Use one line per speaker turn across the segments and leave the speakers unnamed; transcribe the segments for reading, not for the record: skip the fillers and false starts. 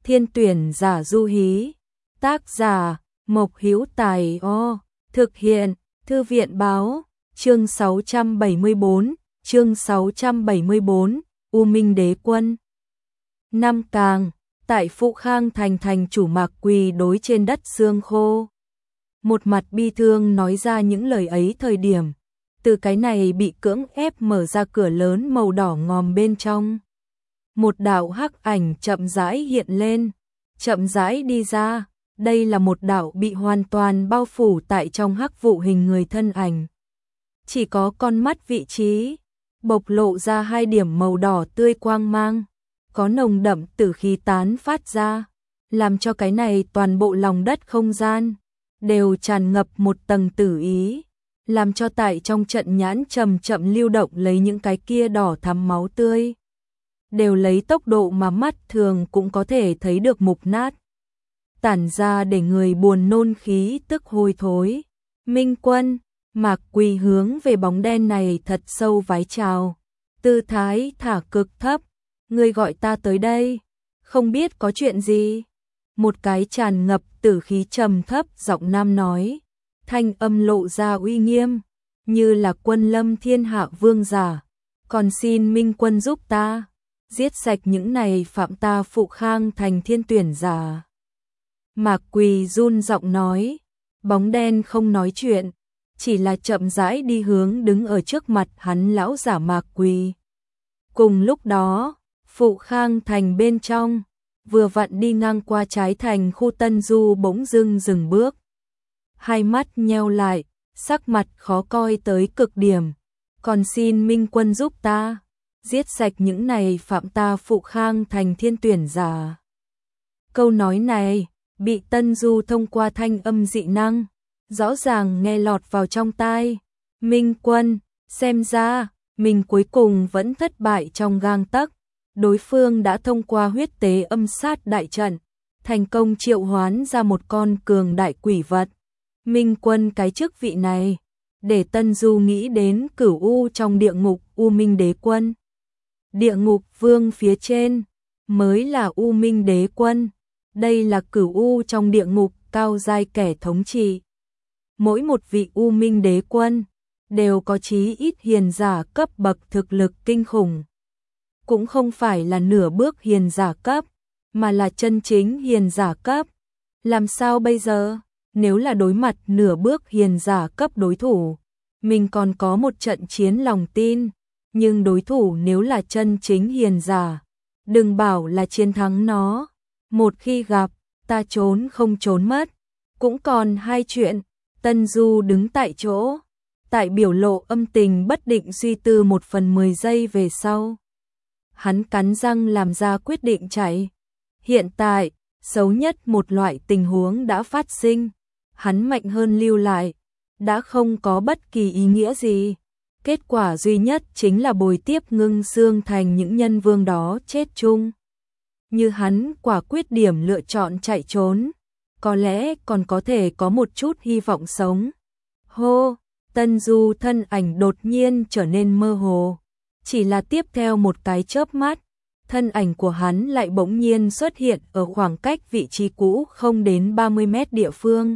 Thiên tuyển giả du hí. Tác giả Mộc Hữu Tài. Thực hiện Thư viện báo. Chương 674, U Minh Đế Quân. Nam Càng, tại Phụ Khang thành chủ Mạc quỳ đối trên đất xương khô. Một mặt bi thương nói ra những lời ấy thời điểm, từ cái này bị cưỡng ép mở ra cửa lớn màu đỏ ngòm bên trong. Một đạo hắc ảnh chậm rãi hiện lên, chậm rãi đi ra, đây là một đạo bị hoàn toàn bao phủ tại trong hắc vụ hình người thân ảnh. Chỉ có con mắt vị trí, bộc lộ ra 2 điểm màu đỏ tươi quang mang, có nồng đậm tử khí tán phát ra, làm cho cái này toàn bộ lòng đất không gian đều tràn ngập một tầng tử ý, làm cho tại trong trận nhãn chậm chậm lưu động lấy những cái kia đỏ thắm máu tươi, đều lấy tốc độ mà mắt thường cũng có thể thấy được mục nát, tản ra để người buồn nôn khí tức hôi thối. Minh Quân, Mạc quỳ hướng về bóng đen này thật sâu vái chào, tư thái thả cực thấp. Ngươi gọi ta tới đây, không biết có chuyện gì? Một cái tràn ngập tử khí trầm thấp giọng nam nói, thanh âm lộ ra uy nghiêm, như là quân lâm thiên hạ vương giả. Còn xin Minh Quân giúp ta, giết sạch những này phạm ta Phụ Khang thành thiên tuyển giả. Mạc quỳ run giọng nói, bóng đen không nói chuyện, chỉ là chậm rãi đi hướng đứng ở trước mặt hắn lão giả Mạc quỳ. Cùng lúc đó, Phụ Khang thành bên trong, vừa vặn đi ngang qua trái thành khu Tân Du bỗng dưng dừng bước. Hai mắt nheo lại, sắc mặt khó coi tới cực điểm. Còn xin Minh Quân giúp ta, giết sạch những này phạm ta Phụ Khang thành thiên tuyển giả. Câu nói này, bị Tân Du thông qua thanh âm dị năng, rõ ràng nghe lọt vào trong tai. Minh Quân, xem ra, mình cuối cùng vẫn thất bại trong gang tấc. Đối phương đã thông qua huyết tế âm sát đại trận, thành công triệu hoán ra một con cường đại quỷ vật. Minh Quân cái chức vị này, để Tân Du nghĩ đến Cửu U trong địa ngục U Minh Đế Quân. Địa ngục vương phía trên, mới là U Minh Đế Quân. Đây là Cửu U trong địa ngục cao giai kẻ thống trị. Mỗi một vị U Minh Đế Quân, đều có chí ít hiền giả cấp bậc thực lực kinh khủng. Cũng không phải là nửa bước hiền giả cấp, mà là chân chính hiền giả cấp. Làm sao bây giờ? Nếu là đối mặt nửa bước hiền giả cấp đối thủ, mình còn có một trận chiến lòng tin, nhưng đối thủ nếu là chân chính hiền giả, đừng bảo là chiến thắng nó. Một khi gặp, ta trốn không trốn mất. Cũng còn 2 chuyện. Tân Du đứng tại chỗ, tại biểu lộ âm tình bất định suy tư 1/10 giây về sau. Hắn cắn răng làm ra quyết định chạy. Hiện tại, xấu nhất một loại tình huống đã phát sinh. Hắn mạnh hơn lưu lại, đã không có bất kỳ ý nghĩa gì. Kết quả duy nhất chính là bồi tiếp Ngưng Xương thành những nhân vương đó chết chung. Như hắn quả quyết điểm lựa chọn chạy trốn, có lẽ còn có thể có một chút hy vọng sống. Hô, Tân Du thân ảnh đột nhiên trở nên mơ hồ. Chỉ là tiếp theo một cái chớp mắt, thân ảnh của hắn lại bỗng nhiên xuất hiện ở khoảng cách vị trí cũ không đến 30 mét địa phương.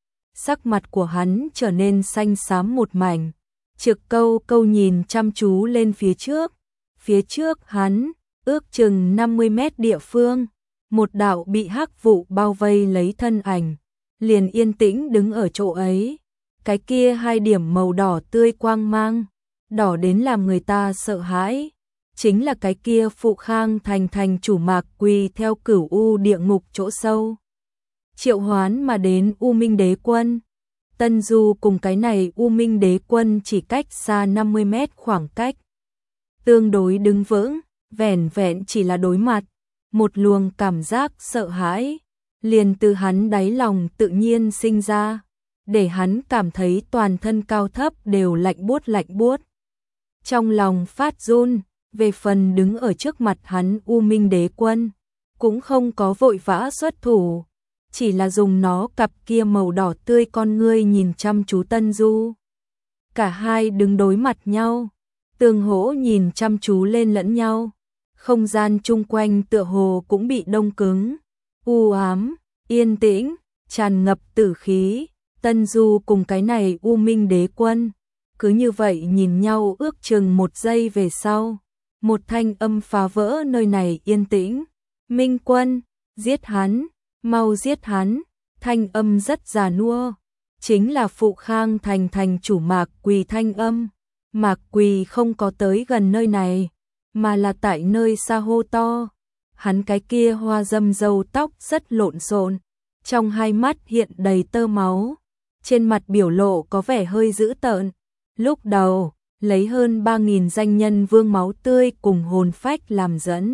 Sắc mặt của hắn trở nên xanh xám một mảnh, trực câu nhìn chăm chú lên phía trước. Phía trước hắn, ước chừng 50 mét địa phương, một đạo bị hắc vụ bao vây lấy thân ảnh, liền yên tĩnh đứng ở chỗ ấy. Cái kia 2 điểm màu đỏ tươi quang mang, đỏ đến làm người ta sợ hãi, chính là cái kia Phụ Khang thành chủ Mạc quỳ theo Cửu U địa ngục chỗ sâu triệu hoán mà đến U Minh Đế Quân. Tân Du cùng cái này U Minh Đế Quân chỉ cách xa 50 mét khoảng cách, tương đối đứng vững, vẻn vẹn chỉ là đối mặt, một luồng cảm giác sợ hãi liền từ hắn đáy lòng tự nhiên sinh ra, để hắn cảm thấy toàn thân cao thấp đều lạnh buốt. Trong lòng phát run. Về phần đứng ở trước mặt hắn U Minh Đế Quân, cũng không có vội vã xuất thủ, chỉ là dùng nó cặp kia màu đỏ tươi con ngươi nhìn chăm chú Tân Du. Cả hai đứng đối mặt nhau, tương hỗ nhìn chăm chú lên lẫn nhau, không gian chung quanh tựa hồ cũng bị đông cứng, u ám, yên tĩnh, tràn ngập tử khí. Tân Du cùng cái này U Minh Đế Quân cứ như vậy nhìn nhau ước chừng 1 giây về sau, một thanh âm phá vỡ nơi này yên tĩnh. Minh Quân, giết hắn, mau giết hắn. Thanh âm rất già nua, chính là Phụ Khang thành thành chủ Mạc Quỳ thanh âm. Mạc Quỳ không có tới gần nơi này, mà là tại nơi xa hô to. Hắn cái kia hoa râm râu tóc rất lộn xộn, trong hai mắt hiện đầy tơ máu, trên mặt biểu lộ có vẻ hơi dữ tợn. Lúc đầu, lấy hơn 3.000 danh nhân vương máu tươi cùng hồn phách làm dẫn,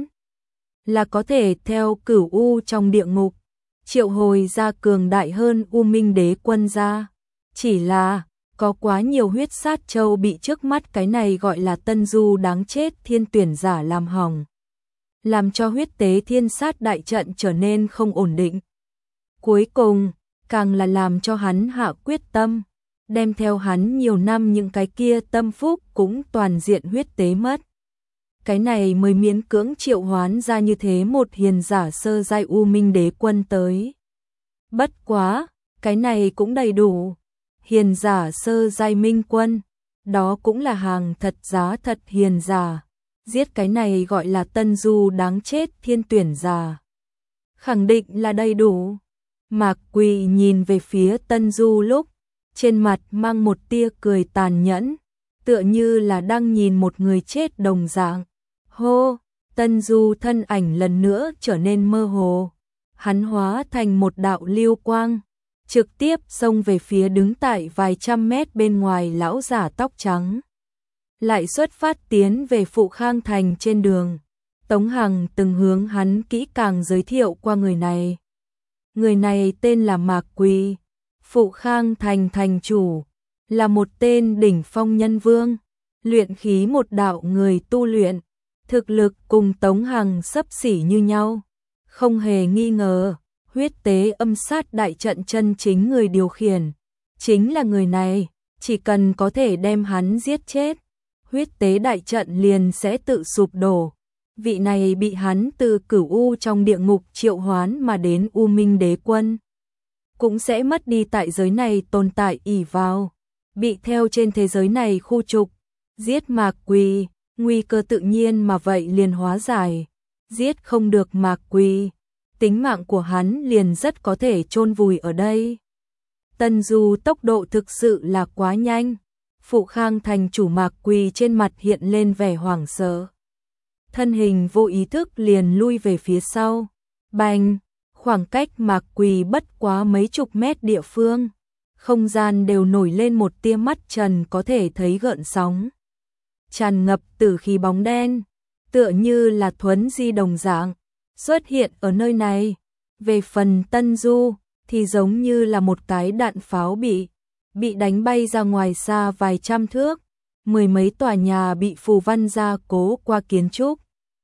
là có thể theo Cửu U trong địa ngục triệu hồi ra cường đại hơn U Minh Đế Quân ra. Chỉ là có quá nhiều huyết sát châu bị trước mắt cái này gọi là Tân Du đáng chết thiên tuyển giả làm hỏng, làm cho huyết tế thiên sát đại trận trở nên không ổn định. Cuối cùng, càng là làm cho hắn hạ quyết tâm, đem theo hắn nhiều năm những cái kia tâm phúc cũng toàn diện huyết tế mất. Cái này mới miễn cưỡng triệu hoán ra như thế một hiền giả sơ giai U Minh Đế Quân tới. Bất quá, cái này cũng đầy đủ. Hiền giả sơ giai Minh Quân, đó cũng là hàng thật giá thật hiền giả. Giết cái này gọi là Tân Du đáng chết thiên tuyển giả, khẳng định là đầy đủ. Mạc Quỳ nhìn về phía Tân Du lúc, trên mặt mang một tia cười tàn nhẫn, tựa như là đang nhìn một người chết đồng dạng. Hô, Tân Du thân ảnh lần nữa trở nên mơ hồ. Hắn hóa thành một đạo lưu quang, trực tiếp xông về phía đứng tại vài trăm mét bên ngoài lão giả tóc trắng. Lại xuất phát tiến về Phụ Khang thành trên đường. Tống Hằng từng hướng hắn kỹ càng giới thiệu qua người này. Người này tên là Mạc Quỳ, Phụ Khang thành thành chủ, là một tên đỉnh phong nhân vương, luyện khí một đạo người tu luyện, thực lực cùng Tống Hằng xấp xỉ như nhau. Không hề nghi ngờ, huyết tế âm sát đại trận chân chính người điều khiển chính là người này, chỉ cần có thể đem hắn giết chết, huyết tế đại trận liền sẽ tự sụp đổ. Vị này bị hắn từ Cửu U trong địa ngục triệu hoán mà đến U Minh Đế Quân, cũng sẽ mất đi tại giới này tồn tại ỷ vào, bị theo trên thế giới này khu trục. Giết Mạc Quỳ, nguy cơ tự nhiên mà vậy liền hóa giải. Giết không được Mạc Quỳ, tính mạng của hắn liền rất có thể chôn vùi ở đây. Tân Du tốc độ thực sự là quá nhanh. Phụ Khang thành chủ Mạc Quỳ trên mặt hiện lên vẻ hoảng sợ, thân hình vô ý thức liền lui về phía sau. Bành, khoảng cách Mạc Quỳ bất quá mấy chục mét địa phương, không gian đều nổi lên một tia mắt trần có thể thấy gợn sóng, tràn ngập tử khí bóng đen, tựa như là thuấn di đồng dạng xuất hiện ở nơi này. Về phần Tân Du thì giống như là một cái đạn pháo bị đánh bay ra ngoài xa vài trăm thước, 10 mấy tòa nhà bị phù văn gia cố qua kiến trúc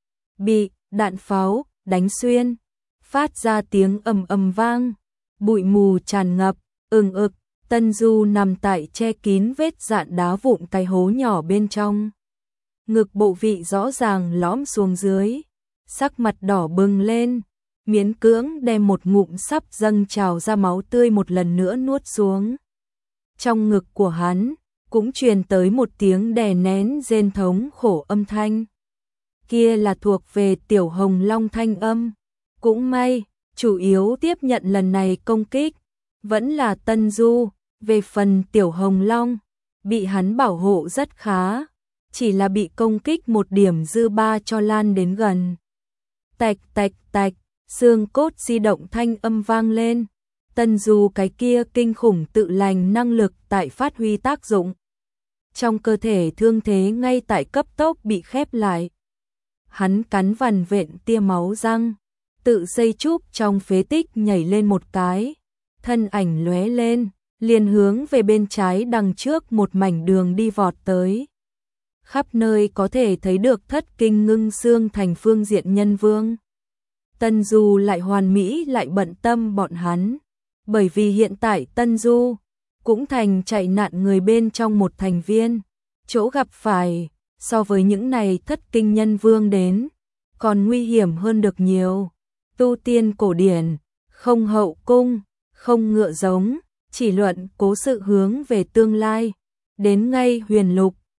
bị đạn pháo đánh xuyên, phát ra tiếng ầm ầm vang, bụi mù tràn ngập, ực. Tân Du nằm tại che kín vết dạn đá vụn cái hố nhỏ bên trong, ngực bộ vị rõ ràng lõm xuống dưới, sắc mặt đỏ bừng lên, miễn cưỡng đem một ngụm sắp dâng trào ra máu tươi một lần nữa nuốt xuống. Trong ngực của hắn cũng truyền tới một tiếng đè nén rên thống khổ âm thanh. Kia là thuộc về Tiểu Hồng Long thanh âm. Cũng may, chủ yếu tiếp nhận lần này công kích vẫn là Tân Du. Về phần Tiểu Hồng Long, bị hắn bảo hộ rất khá, chỉ là bị công kích một điểm dư ba cho lan đến gần. Tạch tạch tạch, xương cốt di động thanh âm vang lên. Tân Du cái kia kinh khủng tự lành năng lực tại phát huy tác dụng. Trong cơ thể thương thế ngay tại cấp tốc bị khép lại. Hắn cắn vằn vện tia máu răng, tự xây trúc trong phế tích nhảy lên một cái, thân ảnh lóe lên, liền hướng về bên trái đằng trước một mảnh đường đi vọt tới. Khắp nơi có thể thấy được Thất Kinh Ngưng Xương thành phương diện nhân vương. Tân Du lại hoàn mỹ lại bận tâm bọn hắn, bởi vì hiện tại Tân Du cũng thành chạy nạn người bên trong một thành viên, chỗ gặp phải so với những này Thất Kinh nhân vương đến còn nguy hiểm hơn được nhiều. tu tiên cổ điển, không hậu cung, không ngựa giống, chỉ luận cố sự hướng về tương lai. Đến ngay Huyền Lục,